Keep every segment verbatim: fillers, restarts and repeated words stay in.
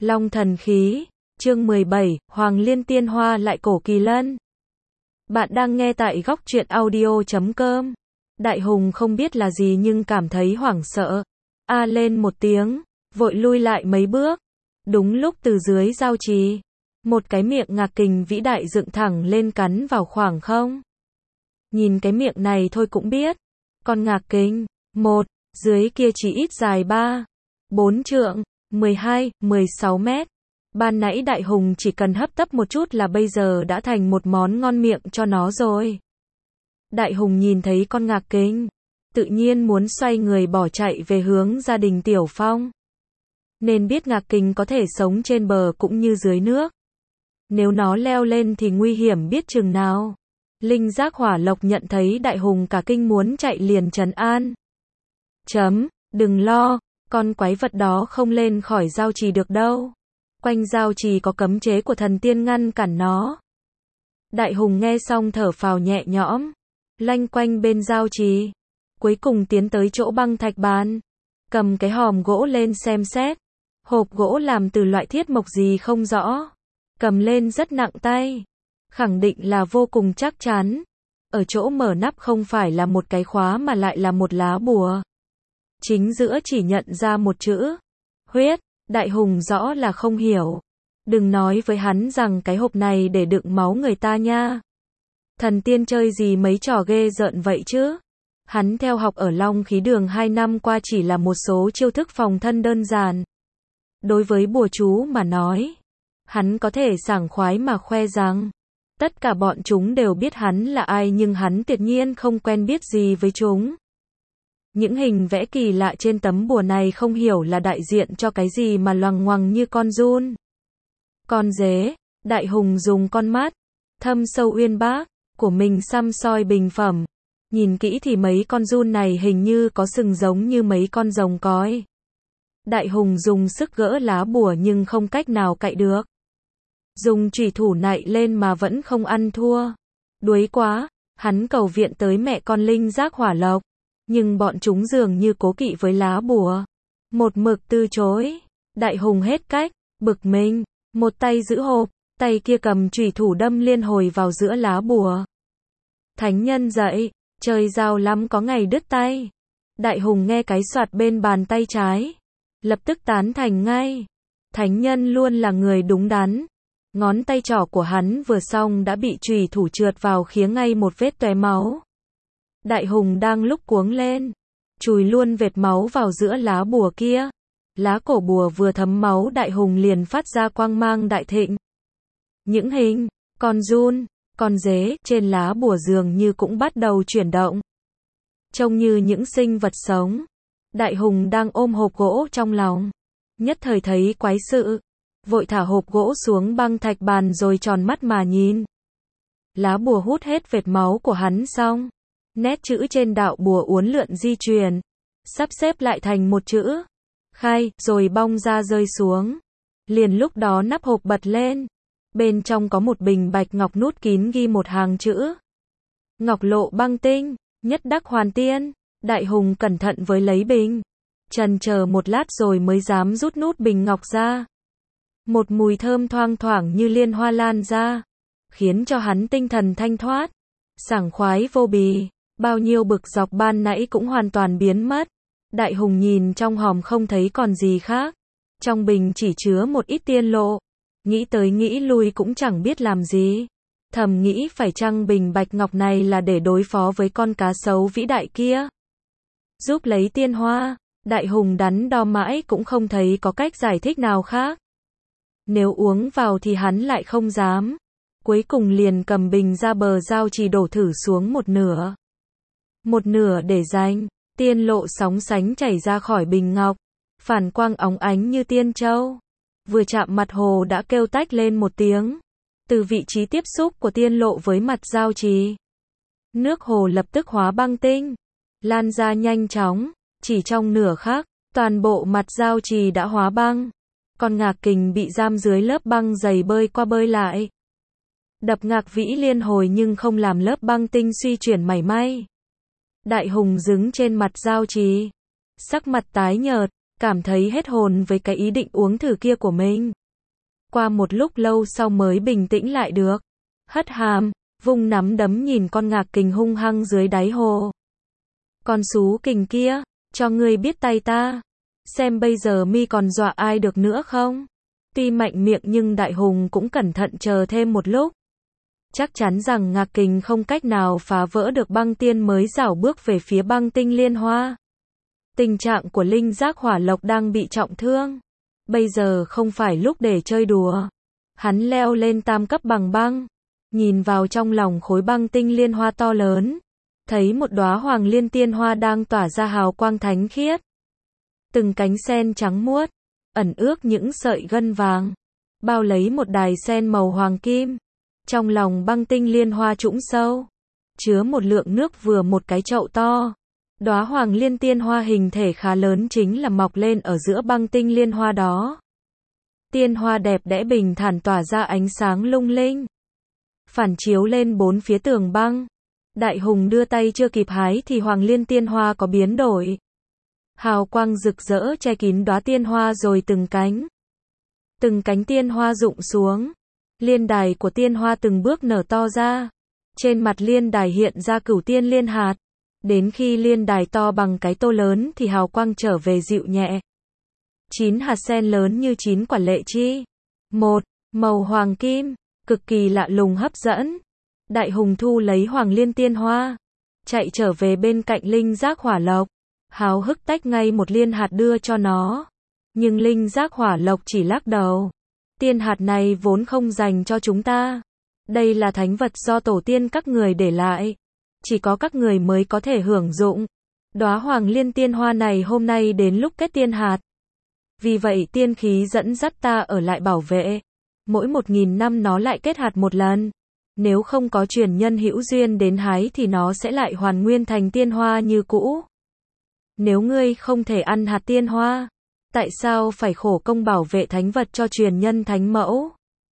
Long thần khí, chương mười bảy, Hoàng Liên Tiên Hoa lại cổ kỳ lân. Bạn đang nghe tại góc truyện audio chấm com. Đại Hùng không biết là gì nhưng cảm thấy hoảng sợ. A lên một tiếng, vội lui lại mấy bước. Đúng lúc từ dưới giao trì, một cái miệng ngạc kình vĩ đại dựng thẳng lên cắn vào khoảng không. Nhìn cái miệng này thôi cũng biết, con ngạc kình, một, dưới kia chỉ ít dài ba, bốn trượng, mười hai, mười sáu mét. Ban nãy Đại Hùng chỉ cần hấp tấp một chút là bây giờ đã thành một món ngon miệng cho nó rồi. Đại Hùng nhìn thấy con ngạc kình, tự nhiên muốn xoay người bỏ chạy về hướng gia đình Tiểu Phong. Nên biết ngạc kình có thể sống trên bờ cũng như dưới nước. Nếu nó leo lên thì nguy hiểm biết chừng nào. Linh Giác Hỏa Lộc nhận thấy Đại Hùng cả kinh muốn chạy liền trấn an. Chấm, đừng lo, con quái vật đó không lên khỏi giao trì được đâu. Quanh giao trì có cấm chế của thần tiên ngăn cản nó. Đại Hùng nghe xong thở phào nhẹ nhõm, lanh quanh bên giao trì, cuối cùng tiến tới chỗ băng thạch bàn, cầm cái hòm gỗ lên xem xét. Hộp gỗ làm từ loại thiết mộc gì không rõ, cầm lên rất nặng tay, khẳng định là vô cùng chắc chắn. Ở chỗ mở nắp không phải là một cái khóa mà lại là một lá bùa. Chính giữa chỉ nhận ra một chữ, huyết. Đại Hùng rõ là không hiểu. Đừng nói với hắn rằng cái hộp này để đựng máu người ta nha. Thần tiên chơi gì mấy trò ghê rợn vậy chứ? Hắn theo học ở Long Khí Đường hai năm qua chỉ là một số chiêu thức phòng thân đơn giản. Đối với bùa chú mà nói, hắn có thể sảng khoái mà khoe rằng tất cả bọn chúng đều biết hắn là ai, nhưng hắn tuyệt nhiên không quen biết gì với chúng. Những hình vẽ kỳ lạ trên tấm bùa này không hiểu là đại diện cho cái gì mà loằng ngoằng như con giun, con dế. Đại Hùng dùng con mắt thâm sâu uyên bác của mình săm soi bình phẩm. Nhìn kỹ thì mấy con giun này hình như có sừng giống như mấy con rồng cói. Đại Hùng dùng sức gỡ lá bùa nhưng không cách nào cạy được. Dùng chủy thủ nạy lên mà vẫn không ăn thua. Đuối quá, hắn cầu viện tới mẹ con Linh Giác Hỏa Lộc. Nhưng bọn chúng dường như cố kỵ với lá bùa, một mực từ chối. Đại Hùng hết cách, bực mình, một tay giữ hộp, tay kia cầm chủy thủ đâm liên hồi vào giữa lá bùa. Thánh nhân dậy, trời dao lắm có ngày đứt tay. Đại Hùng nghe cái soạt bên bàn tay trái, lập tức tán thành ngay. Thánh nhân luôn là người đúng đắn. Ngón tay trỏ của hắn vừa xong đã bị chủy thủ trượt vào khiến ngay một vết tóe máu. Đại Hùng đang lúc cuống lên, chùi luôn vệt máu vào giữa lá bùa kia. Lá cổ bùa vừa thấm máu, Đại Hùng liền phát ra quang mang đại thịnh. Những hình, con giun, con dế trên lá bùa dường như cũng bắt đầu chuyển động, trông như những sinh vật sống. Đại Hùng đang ôm hộp gỗ trong lòng, nhất thời thấy quái sự, vội thả hộp gỗ xuống băng thạch bàn rồi tròn mắt mà nhìn. Lá bùa hút hết vệt máu của hắn xong, nét chữ trên đạo bùa uốn lượn di chuyển, sắp xếp lại thành một chữ khai, rồi bong ra rơi xuống. Liền lúc đó nắp hộp bật lên, bên trong có một bình bạch ngọc nút kín ghi một hàng chữ: Ngọc lộ băng tinh, nhất đắc hoàn tiên. Đại Hùng cẩn thận với lấy bình, chần chờ một lát rồi mới dám rút nút bình ngọc ra. Một mùi thơm thoang thoảng như liên hoa lan ra, khiến cho hắn tinh thần thanh thoát, sảng khoái vô bì. Bao nhiêu bực dọc ban nãy cũng hoàn toàn biến mất. Đại Hùng nhìn trong hòm không thấy còn gì khác. Trong bình chỉ chứa một ít tiên lộ. Nghĩ tới nghĩ lui cũng chẳng biết làm gì. Thầm nghĩ phải chăng bình bạch ngọc này là để đối phó với con cá sấu vĩ đại kia, giúp lấy tiên hoa. Đại Hùng đắn đo mãi cũng không thấy có cách giải thích nào khác. Nếu uống vào thì hắn lại không dám. Cuối cùng liền cầm bình ra bờ giao trì đổ thử xuống một nửa. Một nửa để dành, tiên lộ sóng sánh chảy ra khỏi bình ngọc, phản quang óng ánh như tiên châu. Vừa chạm mặt hồ đã kêu tách lên một tiếng. Từ vị trí tiếp xúc của tiên lộ với mặt giao trì, nước hồ lập tức hóa băng tinh, lan ra nhanh chóng. Chỉ trong nửa khắc, toàn bộ mặt giao trì đã hóa băng. Con ngạc kình bị giam dưới lớp băng dày bơi qua bơi lại, đập ngạc vĩ liên hồi nhưng không làm lớp băng tinh suy chuyển mảy may. Đại Hùng đứng trên mặt giao trì, sắc mặt tái nhợt, cảm thấy hết hồn với cái ý định uống thử kia của mình. Qua một lúc lâu sau mới bình tĩnh lại được. Hất hàm, vung nắm đấm nhìn con ngạc kình hung hăng dưới đáy hồ. Con xú kình kia, cho ngươi biết tay ta. Xem bây giờ mi còn dọa ai được nữa không? Tuy mạnh miệng nhưng Đại Hùng cũng cẩn thận chờ thêm một lúc. Chắc chắn rằng ngạc kình không cách nào phá vỡ được băng tiên mới rảo bước về phía băng tinh liên hoa. Tình trạng của linh giác hỏa lộc đang bị trọng thương. Bây giờ không phải lúc để chơi đùa. Hắn leo lên tam cấp bằng băng. Nhìn vào trong lòng khối băng tinh liên hoa to lớn. Thấy một đóa hoàng liên tiên hoa đang tỏa ra hào quang thánh khiết. Từng cánh sen trắng muốt, ẩn ước những sợi gân vàng. Bao lấy một đài sen màu hoàng kim. Trong lòng băng tinh liên hoa trũng sâu. Chứa một lượng nước vừa một cái chậu to. Đóa hoàng liên tiên hoa hình thể khá lớn chính là mọc lên ở giữa băng tinh liên hoa đó. Tiên hoa đẹp đẽ bình thản tỏa ra ánh sáng lung linh. Phản chiếu lên bốn phía tường băng. Đại Hùng đưa tay chưa kịp hái thì hoàng liên tiên hoa có biến đổi. Hào quang rực rỡ che kín đóa tiên hoa rồi từng cánh. Từng cánh tiên hoa rụng xuống. Liên đài của tiên hoa từng bước nở to ra. Trên mặt liên đài hiện ra cửu tiên liên hạt. Đến khi liên đài to bằng cái tô lớn thì hào quang trở về dịu nhẹ. Chín hạt sen lớn như chín quả lệ chi. Một, màu hoàng kim, cực kỳ lạ lùng hấp dẫn. Đại Hùng thu lấy hoàng liên tiên hoa. Chạy trở về bên cạnh linh giác hỏa lộc. Háo hức tách ngay một liên hạt đưa cho nó. Nhưng linh giác hỏa lộc chỉ lắc đầu. Tiên hạt này vốn không dành cho chúng ta. Đây là thánh vật do tổ tiên các người để lại. Chỉ có các người mới có thể hưởng dụng. Đóa hoàng liên tiên hoa này hôm nay đến lúc kết tiên hạt. Vì vậy tiên khí dẫn dắt ta ở lại bảo vệ. Mỗi một nghìn năm nó lại kết hạt một lần. Nếu không có truyền nhân hữu duyên đến hái thì nó sẽ lại hoàn nguyên thành tiên hoa như cũ. Nếu ngươi không thể ăn hạt tiên hoa, tại sao phải khổ công bảo vệ thánh vật cho truyền nhân thánh mẫu?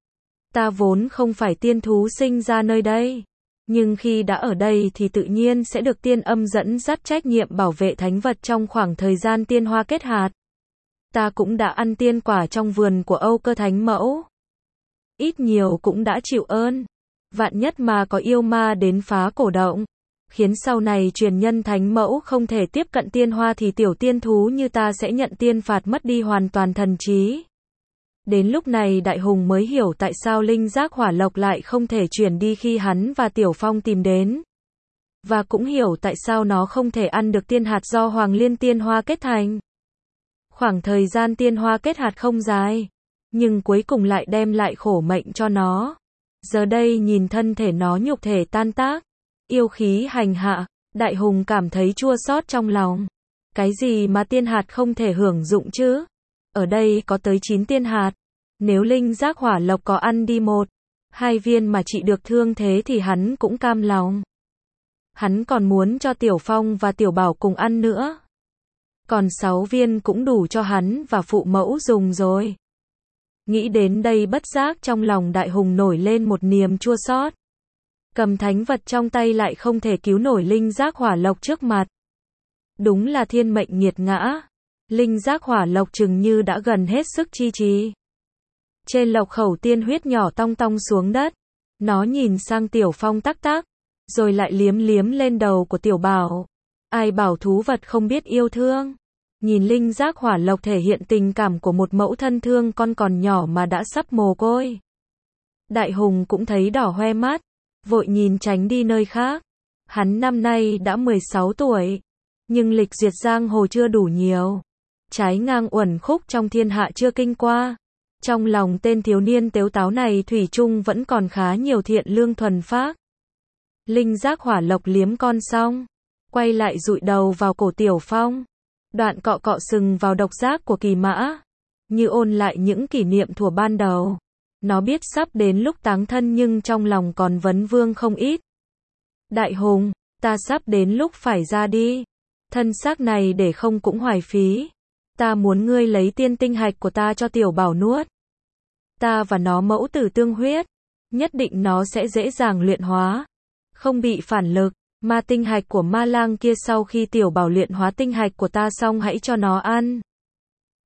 Ta vốn không phải tiên thú sinh ra nơi đây. Nhưng khi đã ở đây thì tự nhiên sẽ được tiên âm dẫn dắt trách nhiệm bảo vệ thánh vật trong khoảng thời gian tiên hoa kết hạt. Ta cũng đã ăn tiên quả trong vườn của Âu Cơ Thánh Mẫu. Ít nhiều cũng đã chịu ơn. Vạn nhất mà có yêu ma đến phá cổ động, khiến sau này truyền nhân thánh mẫu không thể tiếp cận tiên hoa thì tiểu tiên thú như ta sẽ nhận tiên phạt mất đi hoàn toàn thần trí. Đến lúc này Đại Hùng mới hiểu tại sao linh giác hỏa lộc lại không thể chuyển đi khi hắn và Tiểu Phong tìm đến. Và cũng hiểu tại sao nó không thể ăn được tiên hạt do hoàng liên tiên hoa kết thành. Khoảng thời gian tiên hoa kết hạt không dài, nhưng cuối cùng lại đem lại khổ mệnh cho nó. Giờ đây nhìn thân thể nó nhục thể tan tác, yêu khí hành hạ, Đại Hùng cảm thấy chua xót trong lòng. Cái gì mà tiên hạt không thể hưởng dụng chứ? Ở đây có tới chín tiên hạt. Nếu linh giác hỏa lộc có ăn đi một, hai viên mà trị được thương thế thì hắn cũng cam lòng. Hắn còn muốn cho Tiểu Phong và Tiểu Bảo cùng ăn nữa. Còn sáu viên cũng đủ cho hắn và phụ mẫu dùng rồi. Nghĩ đến đây bất giác trong lòng Đại Hùng nổi lên một niềm chua xót. Cầm thánh vật trong tay lại không thể cứu nổi linh giác hỏa lộc trước mặt. Đúng là thiên mệnh nghiệt ngã. Linh giác hỏa lộc chừng như đã gần hết sức chi trì. Trên lộc khẩu tiên huyết nhỏ tong tong xuống đất. Nó nhìn sang Tiểu Phong tắc tắc, rồi lại liếm liếm lên đầu của Tiểu Bảo. Ai bảo thú vật không biết yêu thương. Nhìn linh giác hỏa lộc thể hiện tình cảm của một mẫu thân thương con còn nhỏ mà đã sắp mồ côi. Đại Hùng cũng thấy đỏ hoe mắt, vội nhìn tránh đi nơi khác. Hắn năm nay đã mười sáu tuổi, nhưng lịch duyệt giang hồ chưa đủ nhiều. Trái ngang uẩn khúc trong thiên hạ chưa kinh qua. Trong lòng tên thiếu niên tếu táo này thủy chung vẫn còn khá nhiều thiện lương thuần phác. Linh giác hỏa lộc liếm con xong, quay lại dụi đầu vào cổ Tiểu Phong. Đoạn cọ cọ sừng vào độc giác của kỳ mã, như ôn lại những kỷ niệm thuở ban đầu. Nó biết sắp đến lúc táng thân nhưng trong lòng còn vấn vương không ít. Đại Hùng, ta sắp đến lúc phải ra đi. Thân xác này để không cũng hoài phí. Ta muốn ngươi lấy tiên tinh hạch của ta cho Tiểu Bảo nuốt. Ta và nó mẫu tử tương huyết, nhất định nó sẽ dễ dàng luyện hóa, không bị phản lực. Ma tinh hạch của ma lang kia sau khi Tiểu Bảo luyện hóa tinh hạch của ta xong hãy cho nó ăn.